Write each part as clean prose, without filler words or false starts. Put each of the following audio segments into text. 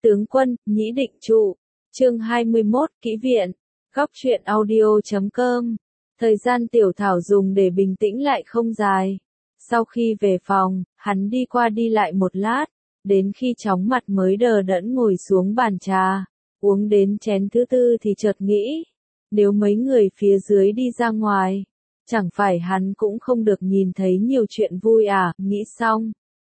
Tướng quân, nhĩ định trụ. Chương 21, kỹ viện. Góc truyện audio.com. Thời gian Tiểu Thảo dùng để bình tĩnh lại không dài. Sau khi về phòng, hắn đi qua đi lại một lát, đến khi chóng mặt mới đờ đẫn ngồi xuống bàn trà, uống đến chén thứ tư thì chợt nghĩ, nếu mấy người phía dưới đi ra ngoài, chẳng phải hắn cũng không được nhìn thấy nhiều chuyện vui à, nghĩ xong.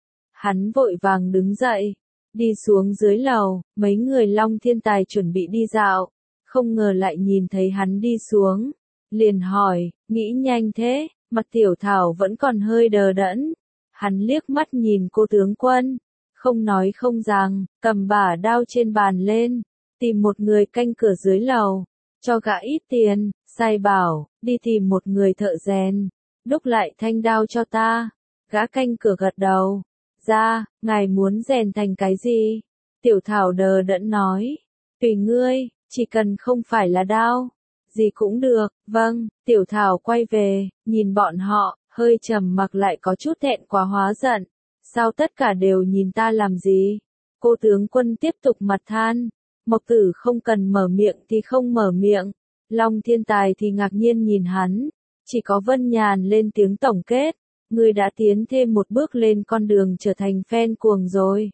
Hắn vội vàng đứng dậy, đi xuống dưới lầu, mấy người Long Thiên Tài chuẩn bị đi dạo, không ngờ lại nhìn thấy hắn đi xuống, liền hỏi, nghĩ nhanh thế, mặt Tiểu Thảo vẫn còn hơi đờ đẫn. Hắn liếc mắt nhìn cô tướng quân, không nói không rằng, cầm bả đao trên bàn lên, tìm một người canh cửa dưới lầu, cho gã ít tiền, sai bảo, đi tìm một người thợ rèn, đúc lại thanh đao cho ta. Gã canh cửa gật đầu, ra, ngài muốn rèn thành cái gì? Tiểu Thảo đờ đẫn nói, tùy ngươi, chỉ cần không phải là đao, gì cũng được. Vâng. Tiểu Thảo quay về, nhìn bọn họ, hơi trầm mặc lại có chút thẹn quá hóa giận. Sao tất cả đều nhìn ta làm gì? Cô tướng quân tiếp tục mặt than. Mộc Tử không cần mở miệng thì không mở miệng. Long Thiên Tài thì ngạc nhiên nhìn hắn. Chỉ có Vân Nhàn lên tiếng tổng kết. Ngươi đã tiến thêm một bước lên con đường trở thành fan cuồng rồi.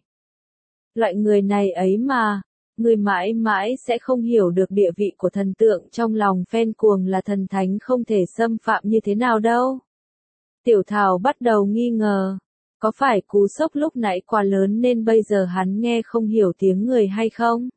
Loại người này ấy mà. Người mãi mãi sẽ không hiểu được địa vị của thần tượng trong lòng fan cuồng là thần thánh không thể xâm phạm như thế nào đâu. Tiểu Thảo bắt đầu nghi ngờ, có phải cú sốc lúc nãy quá lớn nên bây giờ hắn nghe không hiểu tiếng người hay không?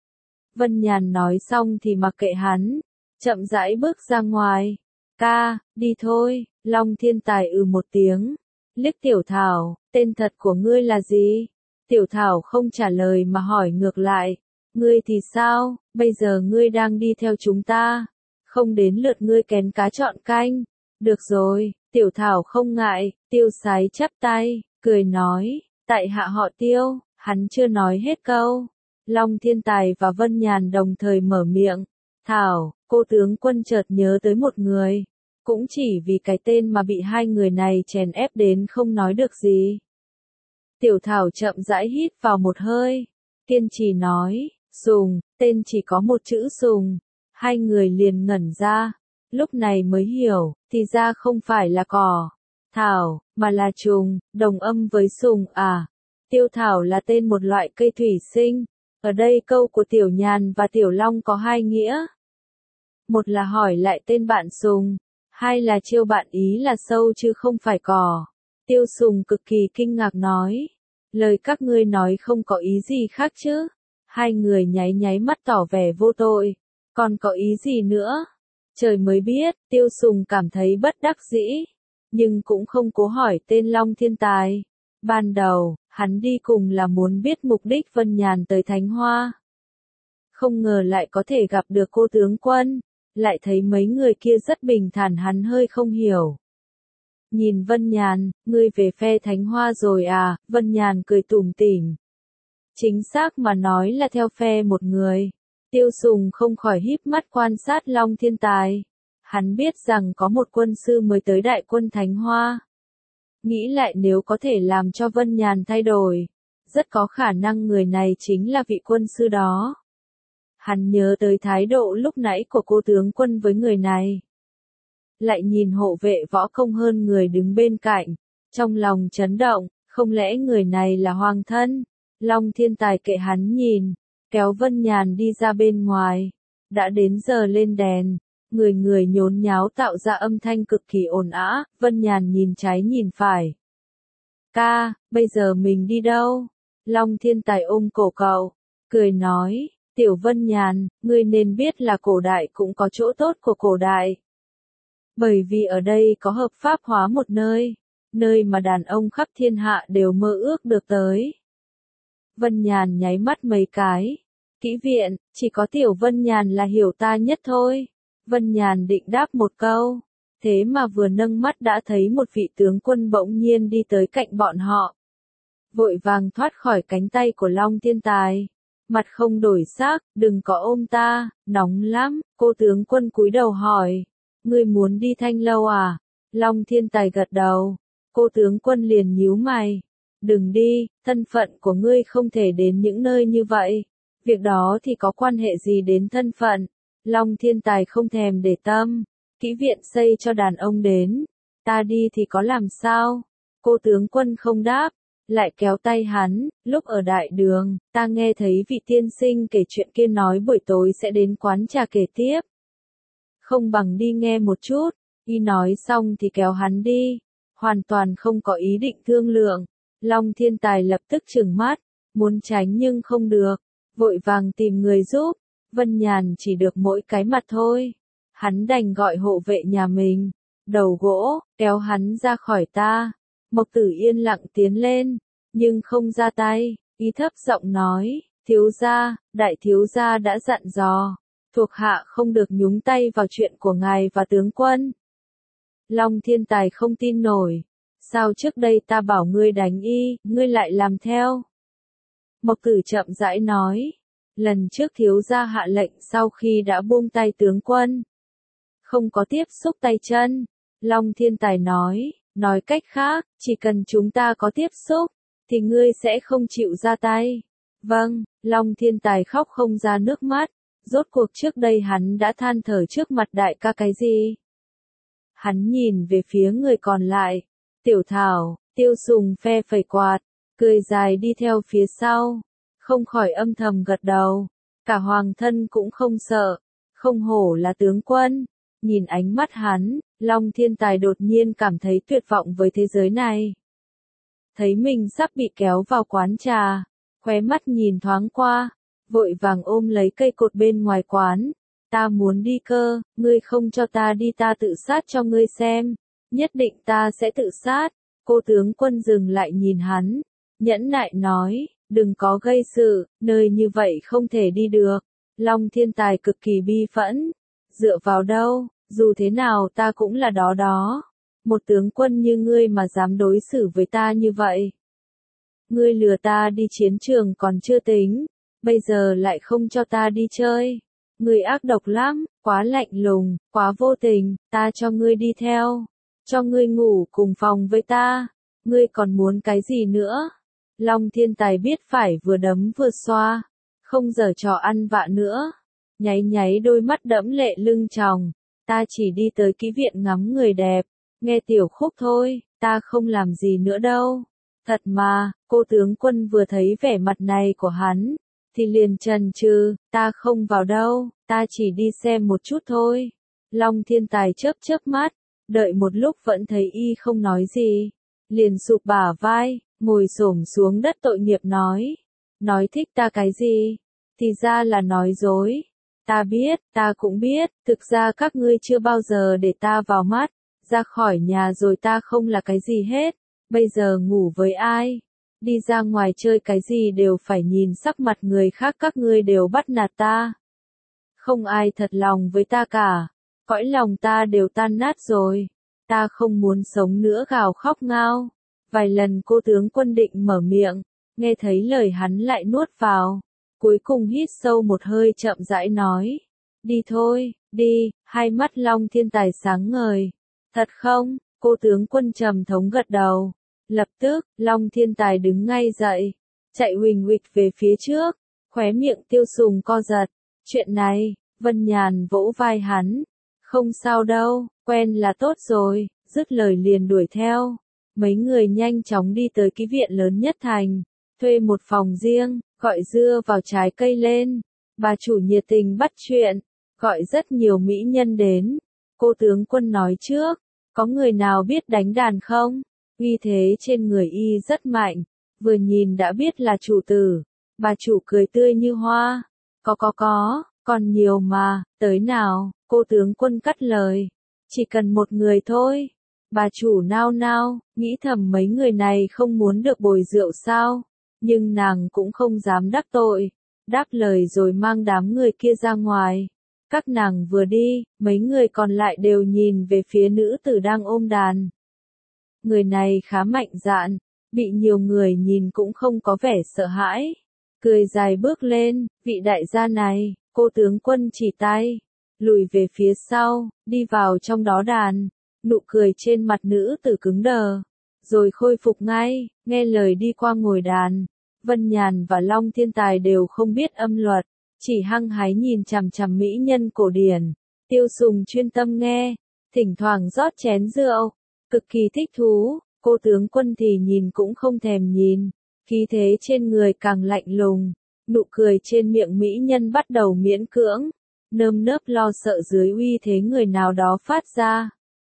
Vân Nhàn nói xong thì mặc kệ hắn, chậm rãi bước ra ngoài. Ca, đi thôi. Long Thiên Tài một tiếng, liếc Tiểu Thảo, tên thật của ngươi là gì? Tiểu Thảo không trả lời mà hỏi ngược lại. Ngươi thì sao, bây giờ ngươi đang đi theo chúng ta, không đến lượt ngươi kén cá chọn canh. Được rồi, Tiểu Thảo không ngại, Tiêu Sái chắp tay, cười nói, tại hạ họ Tiêu. Hắn chưa nói hết câu, Long Thiên Tài và Vân Nhàn đồng thời mở miệng. Thảo, cô tướng quân chợt nhớ tới một người, cũng chỉ vì cái tên mà bị hai người này chèn ép đến không nói được gì. Tiểu Thảo chậm rãi hít vào một hơi, kiên trì nói, Sùng, tên chỉ có một chữ Sùng. Hai người liền ngẩn ra, lúc này mới hiểu, thì ra không phải là cỏ, thảo, mà là trùng, đồng âm với Sùng à. Tiêu Thảo là tên một loại cây thủy sinh, ở đây câu của Tiểu Nhàn và Tiểu Long có hai nghĩa. Một là hỏi lại tên bạn Sùng, hai là trêu bạn ý là sâu chứ không phải cỏ. Tiêu Sùng cực kỳ kinh ngạc nói, lời các ngươi nói không có ý gì khác chứ? Hai người nháy nháy mắt tỏ vẻ vô tội. Còn có ý gì nữa? Trời mới biết. Tiêu Sùng cảm thấy bất đắc dĩ, nhưng cũng không cố hỏi tên Long Thiên Tài. Ban đầu, hắn đi cùng là muốn biết mục đích Vân Nhàn tới Thánh Hoa. Không ngờ lại có thể gặp được cô tướng quân, lại thấy mấy người kia rất bình thản, hắn hơi không hiểu. Nhìn Vân Nhàn, ngươi về phe Thánh Hoa rồi à? Vân Nhàn cười tủm tỉm. Chính xác mà nói là theo phe một người. Tiêu Sùng không khỏi híp mắt quan sát Long Thiên Tài. Hắn biết rằng có một quân sư mới tới đại quân Thánh Hoa. Nghĩ lại nếu có thể làm cho Vân Nhàn thay đổi, rất có khả năng người này chính là vị quân sư đó. Hắn nhớ tới thái độ lúc nãy của cô tướng quân với người này. Lại nhìn hộ vệ võ công hơn người đứng bên cạnh, trong lòng chấn động, không lẽ người này là hoàng thân? Long Thiên Tài kệ hắn nhìn, kéo Vân Nhàn đi ra bên ngoài. Đã đến giờ lên đèn, người người nhốn nháo tạo ra âm thanh cực kỳ ồn ào. Vân Nhàn nhìn trái nhìn phải. Ca, bây giờ mình đi đâu? Long Thiên Tài ôm cổ cậu, cười nói, Tiểu Vân Nhàn, ngươi nên biết là cổ đại cũng có chỗ tốt của cổ đại. Bởi vì ở đây có hợp pháp hóa một nơi, nơi mà đàn ông khắp thiên hạ đều mơ ước được tới. Vân Nhàn nháy mắt mấy cái. Kỹ viện, chỉ có Tiểu Vân Nhàn là hiểu ta nhất thôi. Vân Nhàn định đáp một câu, thế mà vừa nâng mắt đã thấy một vị tướng quân bỗng nhiên đi tới cạnh bọn họ. Vội vàng thoát khỏi cánh tay của Long Thiên Tài. Mặt không đổi sắc, đừng có ôm ta, nóng lắm. Cô tướng quân cúi đầu hỏi, ngươi muốn đi Thanh Lâu à? Long Thiên Tài gật đầu. Cô tướng quân liền nhíu mày. Đừng đi, thân phận của ngươi không thể đến những nơi như vậy. Việc đó thì có quan hệ gì đến thân phận? Long Thiên Tài không thèm để tâm. Kỹ viện xây cho đàn ông đến. Ta đi thì có làm sao? Cô tướng quân không đáp, lại kéo tay hắn. Lúc ở đại đường, ta nghe thấy vị tiên sinh kể chuyện kia nói buổi tối sẽ đến quán trà kể tiếp. Không bằng đi nghe một chút. Y nói xong thì kéo hắn đi. Hoàn toàn không có ý định thương lượng. Long Thiên Tài lập tức trừng mắt. Muốn tránh nhưng không được. Vội vàng tìm người giúp. Vân Nhàn chỉ được mỗi cái mặt thôi. Hắn đành gọi hộ vệ nhà mình. Đầu gỗ, kéo hắn ra khỏi ta. Mộc Tử yên lặng tiến lên, nhưng không ra tay. Ý thấp giọng nói, thiếu gia, đại thiếu gia đã dặn dò. Thuộc hạ không được nhúng tay vào chuyện của ngài và tướng quân. Long Thiên Tài không tin nổi. Sao trước đây ta bảo ngươi đánh y, ngươi lại làm theo? Mộc Tử chậm rãi nói. Lần trước thiếu gia hạ lệnh sau khi đã buông tay tướng quân. Không có tiếp xúc tay chân. Long Thiên Tài nói cách khác, chỉ cần chúng ta có tiếp xúc, thì ngươi sẽ không chịu ra tay. Vâng, Long Thiên Tài khóc không ra nước mắt. Rốt cuộc trước đây hắn đã than thở trước mặt đại ca cái gì? Hắn nhìn về phía người còn lại. Tiểu Thảo, Tiêu Sùng phe phẩy quạt, cười dài đi theo phía sau. Không khỏi âm thầm gật đầu. Cả hoàng thân cũng không sợ. Không hổ là tướng quân. Nhìn ánh mắt hắn, Long Thiên Tài đột nhiên cảm thấy tuyệt vọng với thế giới này. Thấy mình sắp bị kéo vào quán trà. Khóe mắt nhìn thoáng qua. Vội vàng ôm lấy cây cột bên ngoài quán. Ta muốn đi cơ, ngươi không cho ta đi ta tự sát cho ngươi xem. Nhất định ta sẽ tự sát. Cô tướng quân dừng lại nhìn hắn. Nhẫn nại nói, đừng có gây sự, nơi như vậy không thể đi được. Long Thiên Tài cực kỳ bi phẫn. Dựa vào đâu, dù thế nào ta cũng là đó đó. Một tướng quân như ngươi mà dám đối xử với ta như vậy. Ngươi lừa ta đi chiến trường còn chưa tính. Bây giờ lại không cho ta đi chơi. Ngươi ác độc lắm, quá lạnh lùng, quá vô tình, ta cho ngươi đi theo. Cho ngươi ngủ cùng phòng với ta. Ngươi còn muốn cái gì nữa? Long Thiên Tài biết phải vừa đấm vừa xoa. Không giở trò ăn vạ nữa. Nháy nháy đôi mắt đẫm lệ lưng tròng. Ta chỉ đi tới kỹ viện ngắm người đẹp. Nghe tiểu khúc thôi, ta không làm gì nữa đâu. Thật mà, cô tướng quân vừa thấy vẻ mặt này của hắn. Thì liền chần chừ, ta không vào đâu, ta chỉ đi xem một chút thôi. Long Thiên Tài chớp chớp mắt, đợi một lúc vẫn thấy y không nói gì. Liền sụp bả vai, ngồi xổm xuống đất tội nghiệp nói. Nói thích ta cái gì? Thì ra là nói dối. Ta biết, ta cũng biết, thực ra các ngươi chưa bao giờ để ta vào mắt. Ra khỏi nhà rồi ta không là cái gì hết. Bây giờ ngủ với ai? Đi ra ngoài chơi cái gì đều phải nhìn sắc mặt người khác, các ngươi đều bắt nạt ta. Không ai thật lòng với ta cả. Cõi lòng ta đều tan nát rồi. Ta không muốn sống nữa, gào khóc ngao. Vài lần cô tướng quân định mở miệng. Nghe thấy lời hắn lại nuốt vào. Cuối cùng hít sâu một hơi chậm rãi nói. Đi thôi, đi. Hai mắt Long Thiên Tài sáng ngời. Thật không? Cô tướng quân trầm thống gật đầu. Lập tức, Long Thiên Tài đứng ngay dậy. Chạy huỳnh huỵch về phía trước. Khóe miệng Tiêu Sùng co giật. Chuyện này, Vân Nhàn vỗ vai hắn. Không sao đâu, quen là tốt rồi. Dứt lời liền đuổi theo. Mấy người nhanh chóng đi tới ký viện lớn nhất thành. Thuê một phòng riêng, gọi dưa vào trái cây lên. Bà chủ nhiệt tình bắt chuyện. Gọi rất nhiều mỹ nhân đến. Cô tướng quân nói trước. Có người nào biết đánh đàn không? Uy thế trên người y rất mạnh. Vừa nhìn đã biết là chủ tử. Bà chủ cười tươi như hoa. Có, còn nhiều mà, tới nào, cô tướng quân cắt lời. Chỉ cần một người thôi. Bà chủ nao nao, nghĩ thầm mấy người này không muốn được bồi rượu sao. Nhưng nàng cũng không dám đắc tội. Đáp lời rồi mang đám người kia ra ngoài. Các nàng vừa đi, mấy người còn lại đều nhìn về phía nữ tử đang ôm đàn. Người này khá mạnh dạn, bị nhiều người nhìn cũng không có vẻ sợ hãi. Cười dài bước lên, vị đại gia này, cô tướng quân chỉ tay, lùi về phía sau, đi vào trong đó đàn. Nụ cười trên mặt nữ tử cứng đờ. rồi khôi phục ngay, nghe lời đi qua ngồi đàn. Vân Nhàn và Long Thiên Tài đều không biết âm luật, chỉ hăng hái nhìn chằm chằm mỹ nhân cổ điển. Tiêu Sùng chuyên tâm nghe, thỉnh thoảng rót chén rượu, cực kỳ thích thú. Cô tướng quân thì nhìn cũng không thèm nhìn, khí thế trên người càng lạnh lùng, nụ cười trên miệng mỹ nhân bắt đầu miễn cưỡng, nơm nớp lo sợ dưới uy thế người nào đó phát ra.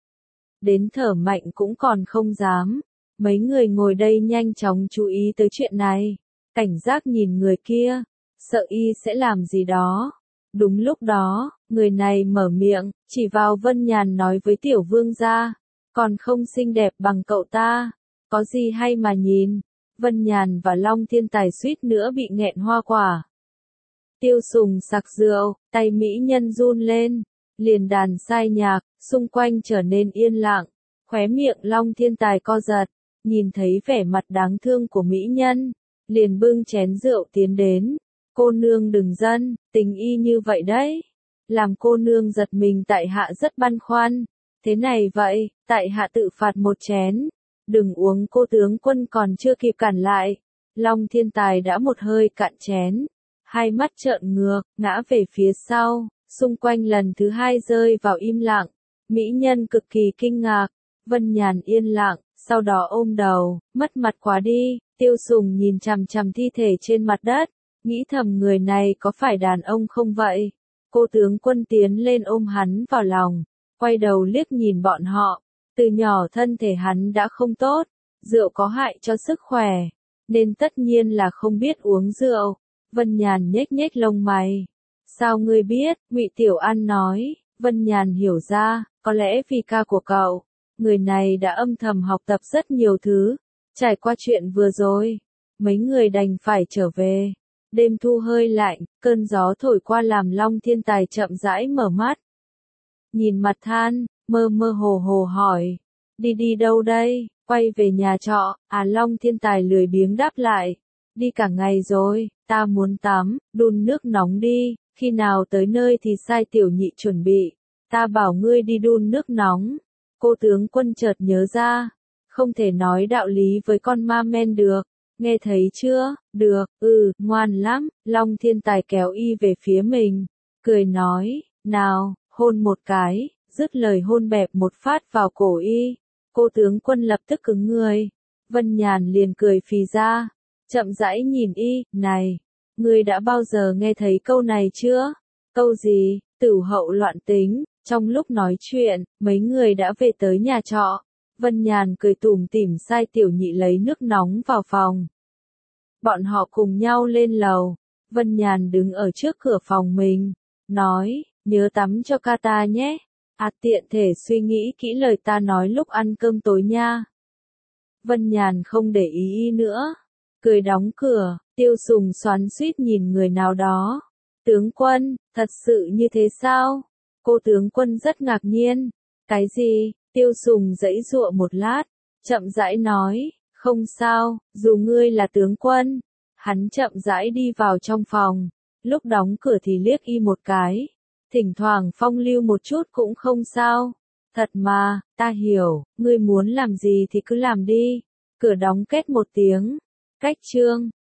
Đến thở mạnh cũng còn không dám. Mấy người ngồi đây nhanh chóng chú ý tới chuyện này, cảnh giác nhìn người kia, sợ y sẽ làm gì đó. Đúng lúc đó, người này mở miệng, chỉ vào Vân Nhàn nói với tiểu vương gia, còn không xinh đẹp bằng cậu ta, có gì hay mà nhìn. Vân Nhàn và Long Thiên Tài suýt nữa bị nghẹn hoa quả. Tiêu Sùng sặc rượu, tay mỹ nhân run lên, liền đàn sai nhạc, xung quanh trở nên yên lặng, khóe miệng Long Thiên Tài co giật, nhìn thấy vẻ mặt đáng thương của mỹ nhân, liền bưng chén rượu tiến đến. Cô nương đừng giận, tình y như vậy đấy. Làm cô nương giật mình tại hạ rất băn khoăn. Thế này vậy, tại hạ tự phạt một chén. Đừng uống, cô tướng quân còn chưa kịp cản lại. Long Thiên Tài đã một hơi cạn chén. Hai mắt trợn ngược, ngã về phía sau. Xung quanh lần thứ hai rơi vào im lặng. Mỹ nhân cực kỳ kinh ngạc. Vân Nhàn yên lặng, sau đó ôm đầu, mất mặt quá đi. Tiêu Sùng nhìn chằm chằm thi thể trên mặt đất, nghĩ thầm người này có phải đàn ông không vậy? Cô tướng quân tiến lên ôm hắn vào lòng, quay đầu liếc nhìn bọn họ. Từ nhỏ thân thể hắn đã không tốt, rượu có hại cho sức khỏe, nên tất nhiên là không biết uống rượu. Vân Nhàn nhếch nhếch lông mày. Sao ngươi biết? Ngụy Tiểu An nói. Vân Nhàn hiểu ra, có lẽ vì ca của cậu, người này đã âm thầm học tập rất nhiều thứ. Trải qua chuyện vừa rồi, mấy người đành phải trở về. Đêm thu hơi lạnh, cơn gió thổi qua làm Long Thiên Tài chậm rãi mở mắt. Nhìn mặt than, mơ mơ hồ hồ hỏi. Đi đâu đây? Quay về nhà trọ. Long Thiên Tài lười biếng đáp lại. Đi cả ngày rồi, ta muốn tắm, đun nước nóng đi. Khi nào tới nơi thì sai tiểu nhị chuẩn bị. Ta bảo ngươi đi đun nước nóng. Cô tướng quân chợt nhớ ra. Không thể nói đạo lý với con ma men được. Nghe thấy chưa? Được, ngoan lắm. Long Thiên Tài kéo y về phía mình, cười nói, nào, hôn một cái. Dứt lời hôn bẹp một phát vào cổ y. Cô tướng quân lập tức cứng người. Vân Nhàn liền cười phì ra, chậm rãi nhìn y, này, ngươi đã bao giờ nghe thấy câu này chưa? Câu gì? Tửu hậu loạn tính. Trong lúc nói chuyện, mấy người đã về tới nhà trọ. Vân Nhàn cười tủm tỉm sai tiểu nhị lấy nước nóng vào phòng. Bọn họ cùng nhau lên lầu. Vân Nhàn đứng ở trước cửa phòng mình, nói, nhớ tắm cho ca ta nhé. Tiện thể suy nghĩ kỹ lời ta nói lúc ăn cơm tối nha. Vân Nhàn không để ý nữa, cười đóng cửa. Tiêu Sùng xoắn xuýt nhìn người nào đó. Tướng quân, thật sự như thế sao? Cô tướng quân rất ngạc nhiên. Cái gì? Tiêu Sùng giãy giụa một lát, chậm rãi nói, không sao, dù ngươi là tướng quân. Hắn chậm rãi đi vào trong phòng, lúc đóng cửa thì liếc y một cái. Thỉnh thoảng phong lưu một chút cũng không sao. Thật mà, ta hiểu, ngươi muốn làm gì thì cứ làm đi. Cửa đóng két một tiếng. Cách chương